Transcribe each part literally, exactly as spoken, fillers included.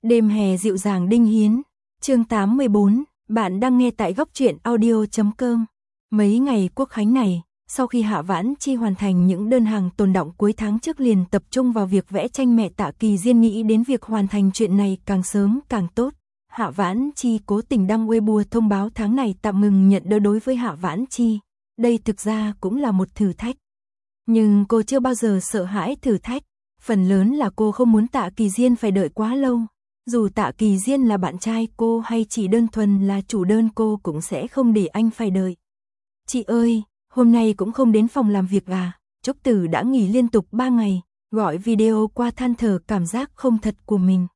Đêm hè dịu dàng Đinh Hiến, chương tám mươi bốn, bạn đang nghe tại góc truyện audio chấm com. Mấy ngày Quốc khánh này, sau khi Hạ Vãn Chi hoàn thành những đơn hàng tồn đọng cuối tháng trước liền tập trung vào việc vẽ tranh mẹ Tạ Kỳ Diên, nghĩ đến việc hoàn thành chuyện này càng sớm càng tốt. Hạ Vãn Chi cố tình đăng Weibo thông báo tháng này tạm ngừng nhận đơn. Đối với Hạ Vãn Chi, đây thực ra cũng là một thử thách. Nhưng cô chưa bao giờ sợ hãi thử thách, phần lớn là cô không muốn Tạ Kỳ Diên phải đợi quá lâu. Dù Tạ Kỳ Diên là bạn trai cô hay chỉ đơn thuần là chủ đơn, cô cũng sẽ không để anh phải đợi. Chị ơi, hôm nay cũng không đến phòng làm việc à? Trúc Tử đã nghỉ liên tục ba ngày, gọi video qua than thở cảm giác không thật của mình.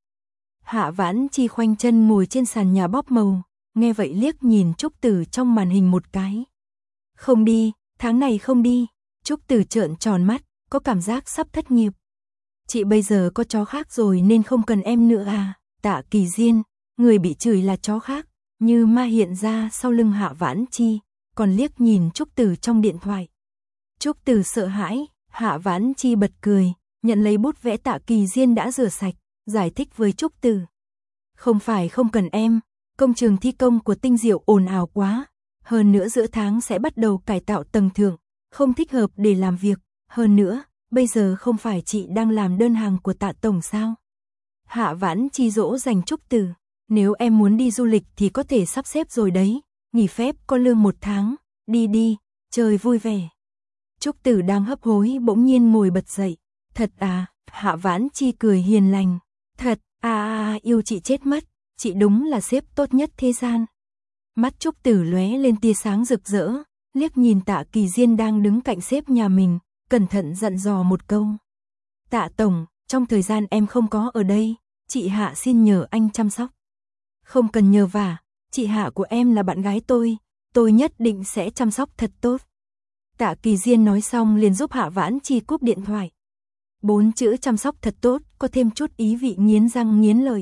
Hạ Vãn Chi khoanh chân ngồi trên sàn nhà bóp màu, nghe vậy liếc nhìn Trúc Tử trong màn hình một cái. Không đi, tháng này không đi. Trúc Tử trợn tròn mắt, có cảm giác sắp thất nghiệp. Chị bây giờ có chó khác rồi nên không cần em nữa à? Tạ Kỳ Diên, người bị chửi là chó khác, như ma hiện ra sau lưng Hạ Vãn Chi, còn liếc nhìn Trúc Tử trong điện thoại. Trúc Tử sợ hãi, Hạ Vãn Chi bật cười, nhận lấy bút vẽ Tạ Kỳ Diên đã rửa sạch, giải thích với Trúc Tử. Không phải không cần em, công trường thi công của Tinh Diệu ồn ào quá, hơn nữa giữa tháng sẽ bắt đầu cải tạo tầng thượng, không thích hợp để làm việc, hơn nữa, bây giờ không phải chị đang làm đơn hàng của Tạ Tổng sao? Hạ Vãn Chi dỗ dành Trúc Tử, nếu em muốn đi du lịch thì có thể sắp xếp rồi đấy, nghỉ phép có lương một tháng, đi đi, chơi vui vẻ. Trúc Tử đang hấp hối bỗng nhiên ngồi bật dậy, thật à? Hạ Vãn Chi cười hiền lành, thật, à, à yêu chị chết mất, chị đúng là sếp tốt nhất thế gian. Mắt Trúc Tử lóe lên tia sáng rực rỡ, liếc nhìn Tạ Kỳ Diên đang đứng cạnh sếp nhà mình, cẩn thận dặn dò một câu. Tạ Tổng, trong thời gian em không có ở đây, chị Hạ xin nhờ anh chăm sóc. Không cần nhờ vả, chị Hạ của em là bạn gái tôi, tôi nhất định sẽ chăm sóc thật tốt. Tạ Kỳ Diên nói xong liền giúp Hạ Vãn Chi cúp điện thoại. Bốn chữ chăm sóc thật tốt có thêm chút ý vị nghiến răng nghiến lợi.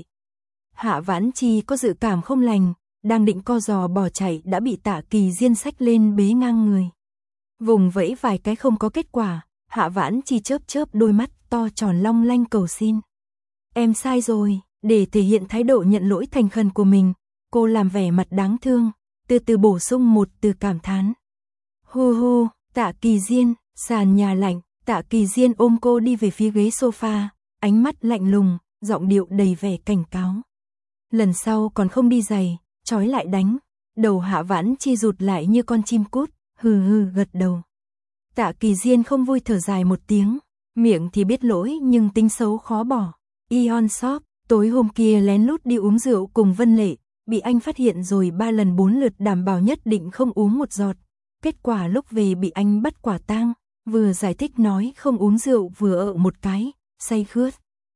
Hạ Vãn Chi có dự cảm không lành, đang định co giò bỏ chạy đã bị Tạ Kỳ Diên xách lên bế ngang người. Vùng vẫy vài cái không có kết quả, Hạ Vãn Chi chớp chớp đôi mắt to tròn long lanh cầu xin. Em sai rồi, để thể hiện thái độ nhận lỗi thành khẩn của mình, cô làm vẻ mặt đáng thương, từ từ bổ sung một từ cảm thán. Hu hu, Tạ Kỳ Diên, sàn nhà lạnh, Tạ Kỳ Diên ôm cô đi về phía ghế sofa, ánh mắt lạnh lùng, giọng điệu đầy vẻ cảnh cáo. Lần sau còn không đi giày, trói lại đánh. Đầu Hạ Vãn Chi rụt lại như con chim cút, hừ hừ gật đầu. Tạ Kỳ Diên không vui thở dài một tiếng, miệng thì biết lỗi nhưng tính xấu khó bỏ. Ion Shop, tối hôm kia lén lút đi uống rượu cùng Vân Lệ, bị anh phát hiện rồi ba lần bốn lượt đảm bảo nhất định không uống một giọt. Kết quả lúc về bị anh bắt quả tang, vừa giải thích nói không uống rượu vừa ợ một cái, say khướt.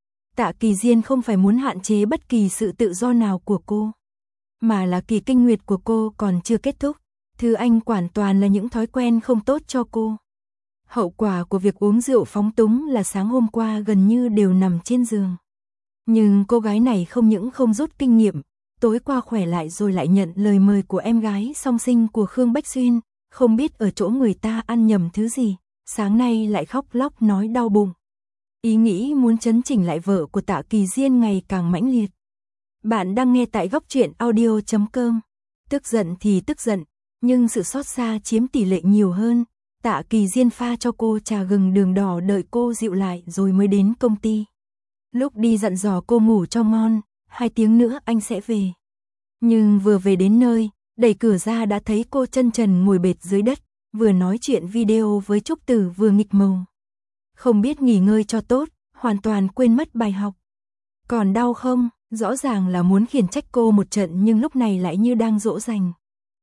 Tạ Kỳ Diên không phải muốn hạn chế bất kỳ sự tự do nào của cô, mà là kỳ kinh nguyệt của cô còn chưa kết thúc, thứ anh quản toàn là những thói quen không tốt cho cô. Hậu quả của việc uống rượu phóng túng là sáng hôm qua gần như đều nằm trên giường. Nhưng cô gái này không những không rút kinh nghiệm, tối qua khỏe lại rồi lại nhận lời mời của em gái song sinh của Khương Bách Xuyên, không biết ở chỗ người ta ăn nhầm thứ gì, sáng nay lại khóc lóc nói đau bụng. Ý nghĩ muốn chấn chỉnh lại vợ của Tạ Kỳ Diên ngày càng mãnh liệt. Bạn đang nghe tại góc truyện audio chấm com. Tức giận thì tức giận, nhưng sự xót xa chiếm tỷ lệ nhiều hơn. Tạ Kỳ Diên pha cho cô trà gừng đường đỏ đợi cô dịu lại rồi mới đến công ty. Lúc đi dặn dò cô ngủ cho ngon, hai tiếng nữa anh sẽ về. Nhưng vừa về đến nơi, đẩy cửa ra đã thấy cô chân trần ngồi bệt dưới đất, vừa nói chuyện video với Trúc Tử vừa nghịch màu. Không biết nghỉ ngơi cho tốt, hoàn toàn quên mất bài học. Còn đau không? Rõ ràng là muốn khiển trách cô một trận nhưng lúc này lại như đang dỗ dành.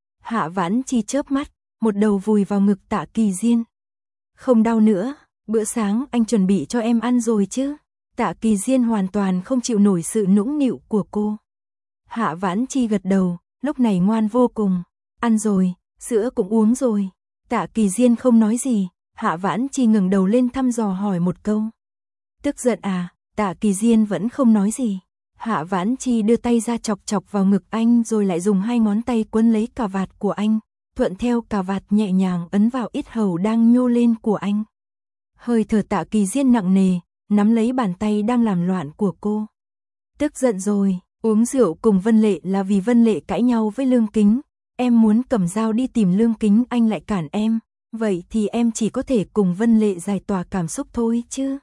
Hạ Vãn Chi chớp mắt, một đầu vùi vào ngực Tạ Kỳ Diên. Không đau nữa, bữa sáng anh chuẩn bị cho em ăn rồi chứ? Tạ Kỳ Diên hoàn toàn không chịu nổi sự nũng nịu của cô. Hạ Vãn Chi gật đầu, lúc này ngoan vô cùng. Ăn rồi, sữa cũng uống rồi. Tạ Kỳ Diên không nói gì, Hạ Vãn Chi ngẩng đầu lên thăm dò hỏi một câu. Tức giận à? Tạ Kỳ Diên vẫn không nói gì. Hạ Vãn Chi đưa tay ra chọc chọc vào ngực anh rồi lại dùng hai ngón tay quấn lấy cà vạt của anh, thuận theo cà vạt nhẹ nhàng ấn vào yết hầu đang nhô lên của anh. Hơi thở Tạ Kỳ Diên nặng nề, nắm lấy bàn tay đang làm loạn của cô. Tức giận rồi, uống rượu cùng Vân Lệ là vì Vân Lệ cãi nhau với Lương Kính. Em muốn cầm dao đi tìm Lương Kính, anh lại cản em. Vậy thì em chỉ có thể cùng Vân Lệ giải tỏa cảm xúc thôi chứ.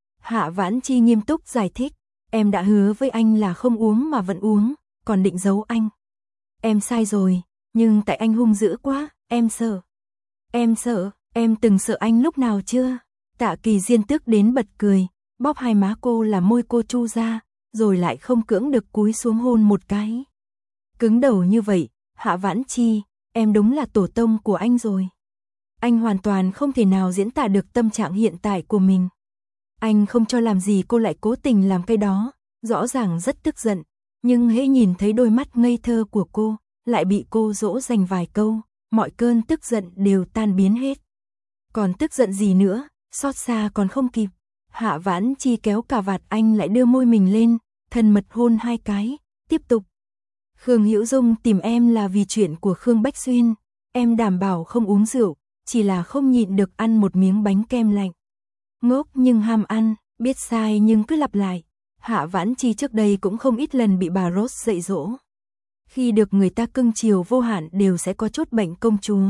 Hạ Vãn Chi nghiêm túc giải thích. Em đã hứa với anh là không uống mà vẫn uống, còn định giấu anh. Em sai rồi, nhưng tại anh hung dữ quá, em sợ. Em sợ, em từng sợ anh lúc nào chưa? Tạ Kỳ Diên tức đến bật cười, bóp hai má cô làm môi cô chu ra, rồi lại không cưỡng được cúi xuống hôn một cái. Cứng đầu như vậy, Hạ Vãn Chi, em đúng là tổ tông của anh rồi. Anh hoàn toàn không thể nào diễn tả được tâm trạng hiện tại của mình. Anh không cho làm gì cô lại cố tình làm cái đó, rõ ràng rất tức giận, nhưng hễ nhìn thấy đôi mắt ngây thơ của cô, lại bị cô dỗ dành vài câu, mọi cơn tức giận đều tan biến hết. Còn tức giận gì nữa, xót xa còn không kịp. Hạ Vãn Chi kéo cà vạt anh lại đưa môi mình lên, thân mật hôn hai cái, tiếp tục. Khương Hữu Dung tìm em là vì chuyện của Khương Bách Xuyên, em đảm bảo không uống rượu, chỉ là không nhịn được ăn một miếng bánh kem lạnh. Ngốc nhưng ham ăn, biết sai nhưng cứ lặp lại. Hạ Vãn Chi trước đây cũng không ít lần bị bà Rose dạy dỗ. Khi được người ta cưng chiều vô hạn đều sẽ có chút bệnh công chúa.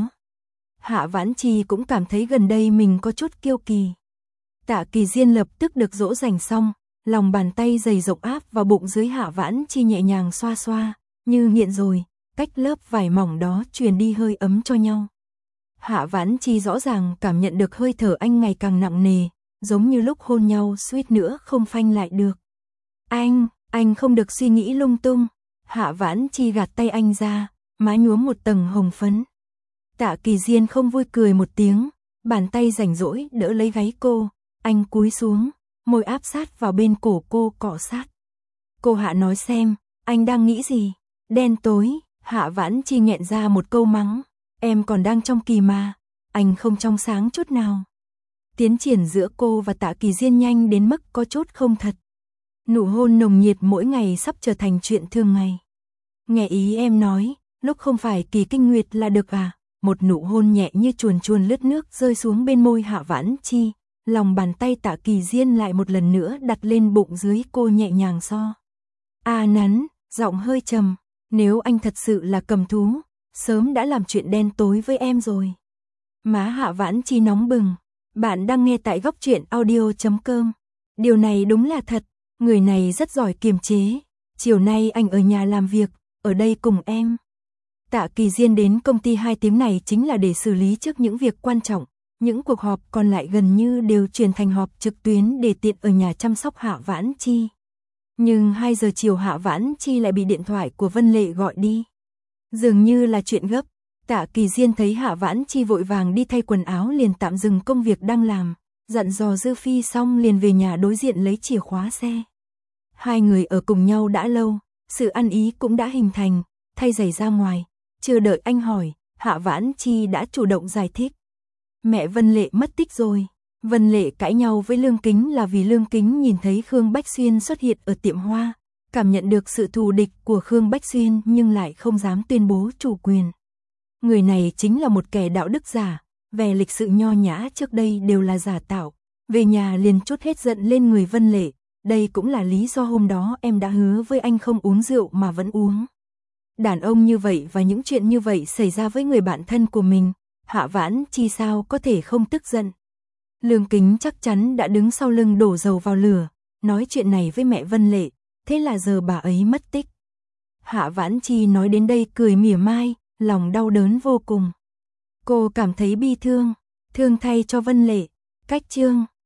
Hạ Vãn Chi cũng cảm thấy gần đây mình có chút kiêu kỳ. Tạ Kỳ Diên lập tức được dỗ dành xong, lòng bàn tay dày rộng áp vào bụng dưới Hạ Vãn Chi nhẹ nhàng xoa xoa, như nghiện rồi, cách lớp vải mỏng đó truyền đi hơi ấm cho nhau. Hạ Vãn Chi rõ ràng cảm nhận được hơi thở anh ngày càng nặng nề, giống như lúc hôn nhau suýt nữa không phanh lại được. Anh, anh không được suy nghĩ lung tung. Hạ Vãn Chi gạt tay anh ra, má nhuốm một tầng hồng phấn. Tạ Kỳ Diên không vui cười một tiếng, bàn tay rảnh rỗi đỡ lấy gáy cô, anh cúi xuống, môi áp sát vào bên cổ cô cọ sát. Cô Hạ nói xem, anh đang nghĩ gì? Đen tối, Hạ Vãn Chi nghẹn ra một câu mắng, em còn đang trong kỳ mà, anh không trong sáng chút nào. Tiến triển giữa cô và Tạ Kỳ Diên nhanh đến mức có chút không thật. Nụ hôn nồng nhiệt mỗi ngày sắp trở thành chuyện thường ngày. Nghe ý em nói, lúc không phải kỳ kinh nguyệt là được à? Một nụ hôn nhẹ như chuồn chuồn lướt nước rơi xuống bên môi Hạ Vãn Chi, lòng bàn tay Tạ Kỳ Diên lại một lần nữa đặt lên bụng dưới cô nhẹ nhàng so. À nắn, giọng hơi trầm, nếu anh thật sự là cầm thú, sớm đã làm chuyện đen tối với em rồi. Má Hạ Vãn Chi nóng bừng, bạn đang nghe tại góc truyện audio chấm com. Điều này đúng là thật, người này rất giỏi kiềm chế, chiều nay anh ở nhà làm việc, ở đây cùng em. Tạ Kỳ Diên đến công ty hai tiếng này chính là để xử lý trước những việc quan trọng, những cuộc họp còn lại gần như đều chuyển thành họp trực tuyến để tiện ở nhà chăm sóc Hạ Vãn Chi. Nhưng hai giờ chiều Hạ Vãn Chi lại bị điện thoại của Vân Lệ gọi đi. Dường như là chuyện gấp, Tạ Kỳ Diên thấy Hạ Vãn Chi vội vàng đi thay quần áo liền tạm dừng công việc đang làm, dặn dò Dư Phi xong liền về nhà đối diện lấy chìa khóa xe. Hai người ở cùng nhau đã lâu, sự ăn ý cũng đã hình thành, thay giày ra ngoài, chưa đợi anh hỏi, Hạ Vãn Chi đã chủ động giải thích. Mẹ Vân Lệ mất tích rồi. Vân Lệ cãi nhau với Lương Kính là vì Lương Kính nhìn thấy Khương Bách Xuyên xuất hiện ở tiệm hoa, cảm nhận được sự thù địch của Khương Bách Xuyên nhưng lại không dám tuyên bố chủ quyền. Người này chính là một kẻ đạo đức giả, vẻ lịch sự nho nhã trước đây đều là giả tạo, về nhà liền trút hết giận lên người Vân Lệ, đây cũng là lý do hôm đó em đã hứa với anh không uống rượu mà vẫn uống. Đàn ông như vậy và những chuyện như vậy xảy ra với người bạn thân của mình, Hạ Vãn Chi sao có thể không tức giận. Lương Kính chắc chắn đã đứng sau lưng đổ dầu vào lửa, nói chuyện này với mẹ Vân Lệ, thế là giờ bà ấy mất tích. Hạ Vãn Chi nói đến đây cười mỉa mai, lòng đau đớn vô cùng. Cô cảm thấy bi thương, thương thay cho Vân Lệ. Cách chương